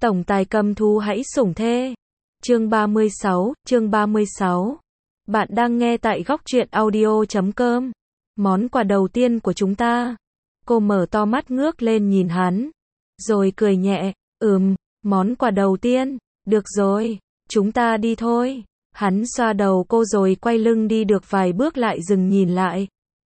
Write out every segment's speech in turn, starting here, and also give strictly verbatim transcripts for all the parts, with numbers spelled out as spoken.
Tổng tài cầm thú hãy sủng thê. Chương ba mươi sáu, chương ba mươi sáu. Bạn đang nghe tại góc truyện audio chấm com. Món quà đầu tiên của chúng ta. Cô mở to mắt ngước lên nhìn hắn. Rồi cười nhẹ, ừm, món quà đầu tiên. Được rồi, chúng ta đi thôi. Hắn xoa đầu cô rồi quay lưng đi được vài bước lại dừng nhìn lại.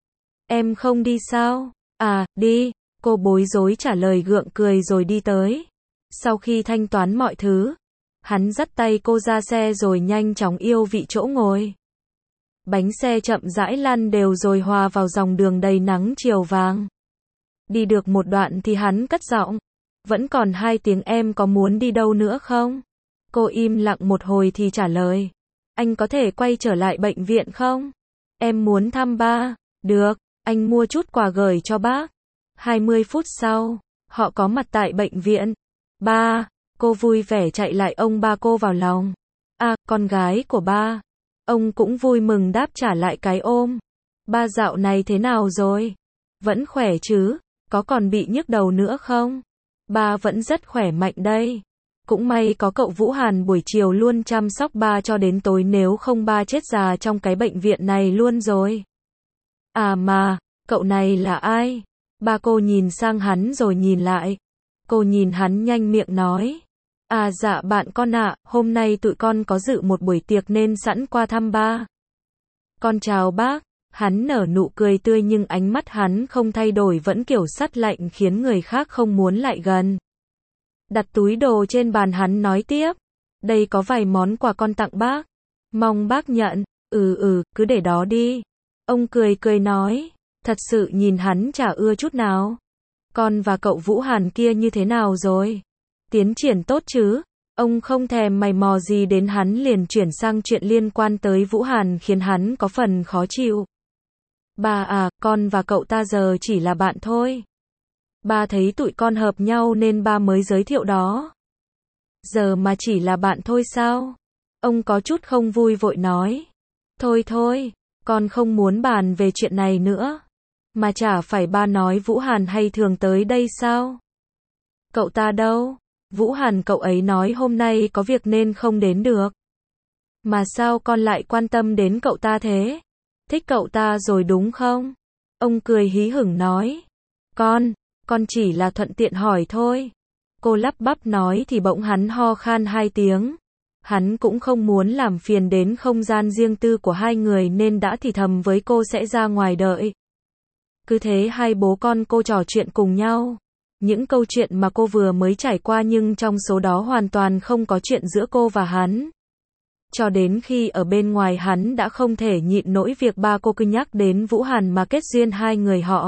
Em không đi sao? À, đi. Cô bối rối trả lời gượng cười rồi đi tới. Sau khi thanh toán mọi thứ, hắn dắt tay cô ra xe rồi nhanh chóng yêu vị chỗ ngồi. Bánh xe chậm rãi lăn đều rồi hòa vào dòng đường đầy nắng chiều vàng. Đi được một đoạn thì hắn cất giọng. Vẫn còn hai tiếng, em có muốn đi đâu nữa không? Cô im lặng một hồi thì trả lời. Anh có thể quay trở lại bệnh viện không? Em muốn thăm ba. Được, anh mua chút quà gửi cho bác. hai mươi phút sau, họ có mặt tại bệnh viện. Ba, cô vui vẻ chạy lại ôm ba cô vào lòng. À, con gái của ba. Ông cũng vui mừng đáp trả lại cái ôm. Ba dạo này thế nào rồi? Vẫn khỏe chứ? Có còn bị nhức đầu nữa không? Ba vẫn rất khỏe mạnh đây. Cũng may có cậu Vũ Hàn buổi chiều luôn chăm sóc ba cho đến tối, nếu không ba chết già trong cái bệnh viện này luôn rồi. À mà, cậu này là ai? Ba cô nhìn sang hắn rồi nhìn lại. Cô nhìn hắn nhanh miệng nói. À dạ bạn con ạ, hôm nay tụi con có dự một buổi tiệc nên sẵn qua thăm ba. Con chào bác. Hắn nở nụ cười tươi nhưng ánh mắt hắn không thay đổi, vẫn kiểu sắt lạnh khiến người khác không muốn lại gần. Đặt túi đồ trên bàn, hắn nói tiếp. Đây có vài món quà con tặng bác. Mong bác nhận. Ừ ừ, cứ để đó đi. Ông cười cười nói. Thật sự nhìn hắn chả ưa chút nào. Con và cậu Vũ Hàn kia như thế nào rồi? Tiến triển tốt chứ? Ông không thèm mày mò gì đến hắn liền chuyển sang chuyện liên quan tới Vũ Hàn khiến hắn có phần khó chịu. Ba à, con và cậu ta giờ chỉ là bạn thôi. Ba thấy tụi con hợp nhau nên ba mới giới thiệu đó. Giờ mà chỉ là bạn thôi sao? Ông có chút không vui vội nói. Thôi thôi, con không muốn bàn về chuyện này nữa. Mà chả phải ba nói Vũ Hàn hay thường tới đây sao? Cậu ta đâu? Vũ Hàn cậu ấy nói hôm nay có việc nên không đến được. Mà sao con lại quan tâm đến cậu ta thế? Thích cậu ta rồi đúng không? Ông cười hí hửng nói. Con, con chỉ là thuận tiện hỏi thôi. Cô lắp bắp nói thì bỗng hắn ho khan hai tiếng. Hắn cũng không muốn làm phiền đến không gian riêng tư của hai người nên đã thì thầm với cô sẽ ra ngoài đợi. Cứ thế hai bố con cô trò chuyện cùng nhau. Những câu chuyện mà cô vừa mới trải qua, nhưng trong số đó hoàn toàn không có chuyện giữa cô và hắn. Cho đến khi ở bên ngoài hắn đã không thể nhịn nổi việc ba cô cứ nhắc đến Vũ Hàn mà kết duyên hai người họ.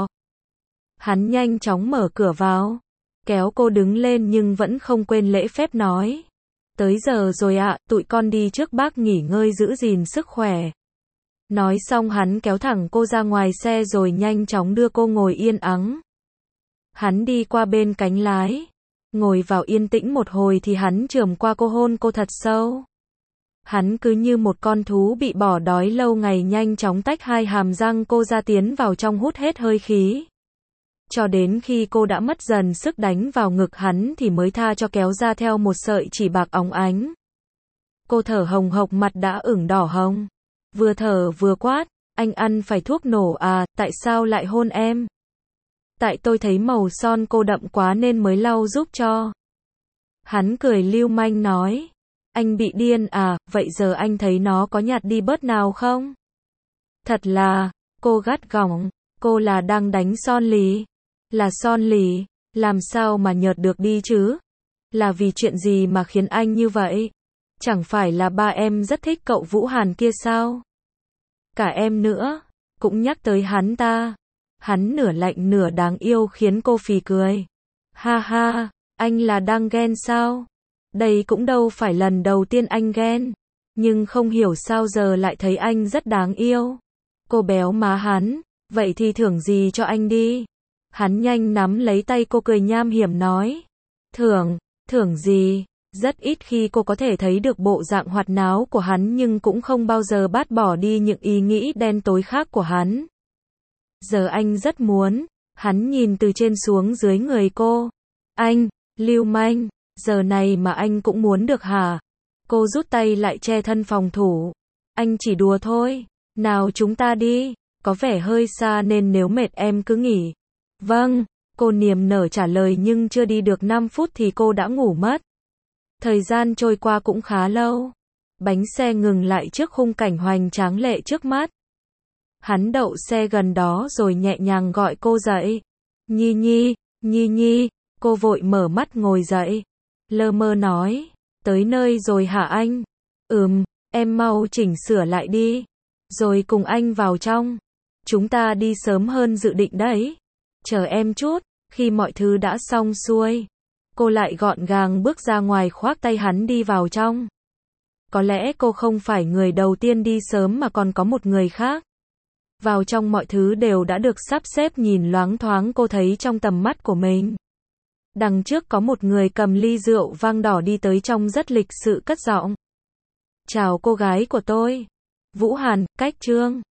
Hắn nhanh chóng mở cửa vào, kéo cô đứng lên nhưng vẫn không quên lễ phép nói. Tới giờ rồi ạ, tụi con đi trước, bác nghỉ ngơi giữ gìn sức khỏe. Nói xong hắn kéo thẳng cô ra ngoài xe rồi nhanh chóng đưa cô ngồi yên ắng. Hắn đi qua bên cánh lái, ngồi vào yên tĩnh một hồi thì hắn chườm qua cô hôn cô thật sâu. Hắn cứ như một con thú bị bỏ đói lâu ngày nhanh chóng tách hai hàm răng cô ra tiến vào trong hút hết hơi khí. Cho đến khi cô đã mất dần sức đánh vào ngực hắn thì mới tha cho kéo ra theo một sợi chỉ bạc óng ánh. Cô thở hồng hộc, mặt đã ửng đỏ hồng. Vừa thở vừa quát, anh ăn phải thuốc nổ à, tại sao lại hôn em? Tại tôi thấy màu son cô đậm quá nên mới lau giúp cho. Hắn cười lưu manh nói. Anh bị điên à, vậy giờ anh thấy nó có nhạt đi bớt nào không? Thật là, cô gắt gỏng, cô là đang đánh son lì. Là son lì, làm sao mà nhợt được đi chứ? Là vì chuyện gì mà khiến anh như vậy? Chẳng phải là ba em rất thích cậu Vũ Hàn kia sao? Cả em nữa, cũng nhắc tới hắn ta. Hắn nửa lạnh nửa đáng yêu khiến cô phì cười. Ha ha, anh là đang ghen sao? Đây cũng đâu phải lần đầu tiên anh ghen. Nhưng không hiểu sao giờ lại thấy anh rất đáng yêu. Cô béo má hắn, vậy thì thưởng gì cho anh đi. Hắn nhanh nắm lấy tay cô cười nham hiểm nói. Thưởng, thưởng gì? Rất ít khi cô có thể thấy được bộ dạng hoạt náo của hắn nhưng cũng không bao giờ bát bỏ đi những ý nghĩ đen tối khác của hắn. Giờ anh rất muốn. Hắn nhìn từ trên xuống dưới người cô. Anh, lưu manh, Giờ này mà anh cũng muốn được hả? Cô rút tay lại che thân phòng thủ. Anh chỉ đùa thôi. Nào chúng ta đi. Có vẻ hơi xa nên nếu mệt em cứ nghỉ. Vâng, cô niềm nở trả lời nhưng chưa đi được năm phút thì cô đã ngủ mất. Thời gian trôi qua cũng khá lâu. Bánh xe ngừng lại trước khung cảnh hoành tráng lệ trước mắt. Hắn đậu xe gần đó rồi nhẹ nhàng gọi cô dậy. Nhi Nhi, Nhi Nhi, cô vội mở mắt ngồi dậy. Lơ mơ nói, tới nơi rồi hả anh? Ừm, em mau chỉnh sửa lại đi. Rồi cùng anh vào trong. Chúng ta đi sớm hơn dự định đấy. Chờ em chút, khi mọi thứ đã xong xuôi. Cô lại gọn gàng bước ra ngoài khoác tay hắn đi vào trong. Có lẽ cô không phải người đầu tiên đi sớm mà còn có một người khác. Vào trong mọi thứ đều đã được sắp xếp nhìn loáng thoáng cô thấy trong tầm mắt của mình. Đằng trước có một người cầm ly rượu vang đỏ đi tới trong rất lịch sự cất giọng. Chào cô gái của tôi. Vũ Hàn, cách Trương.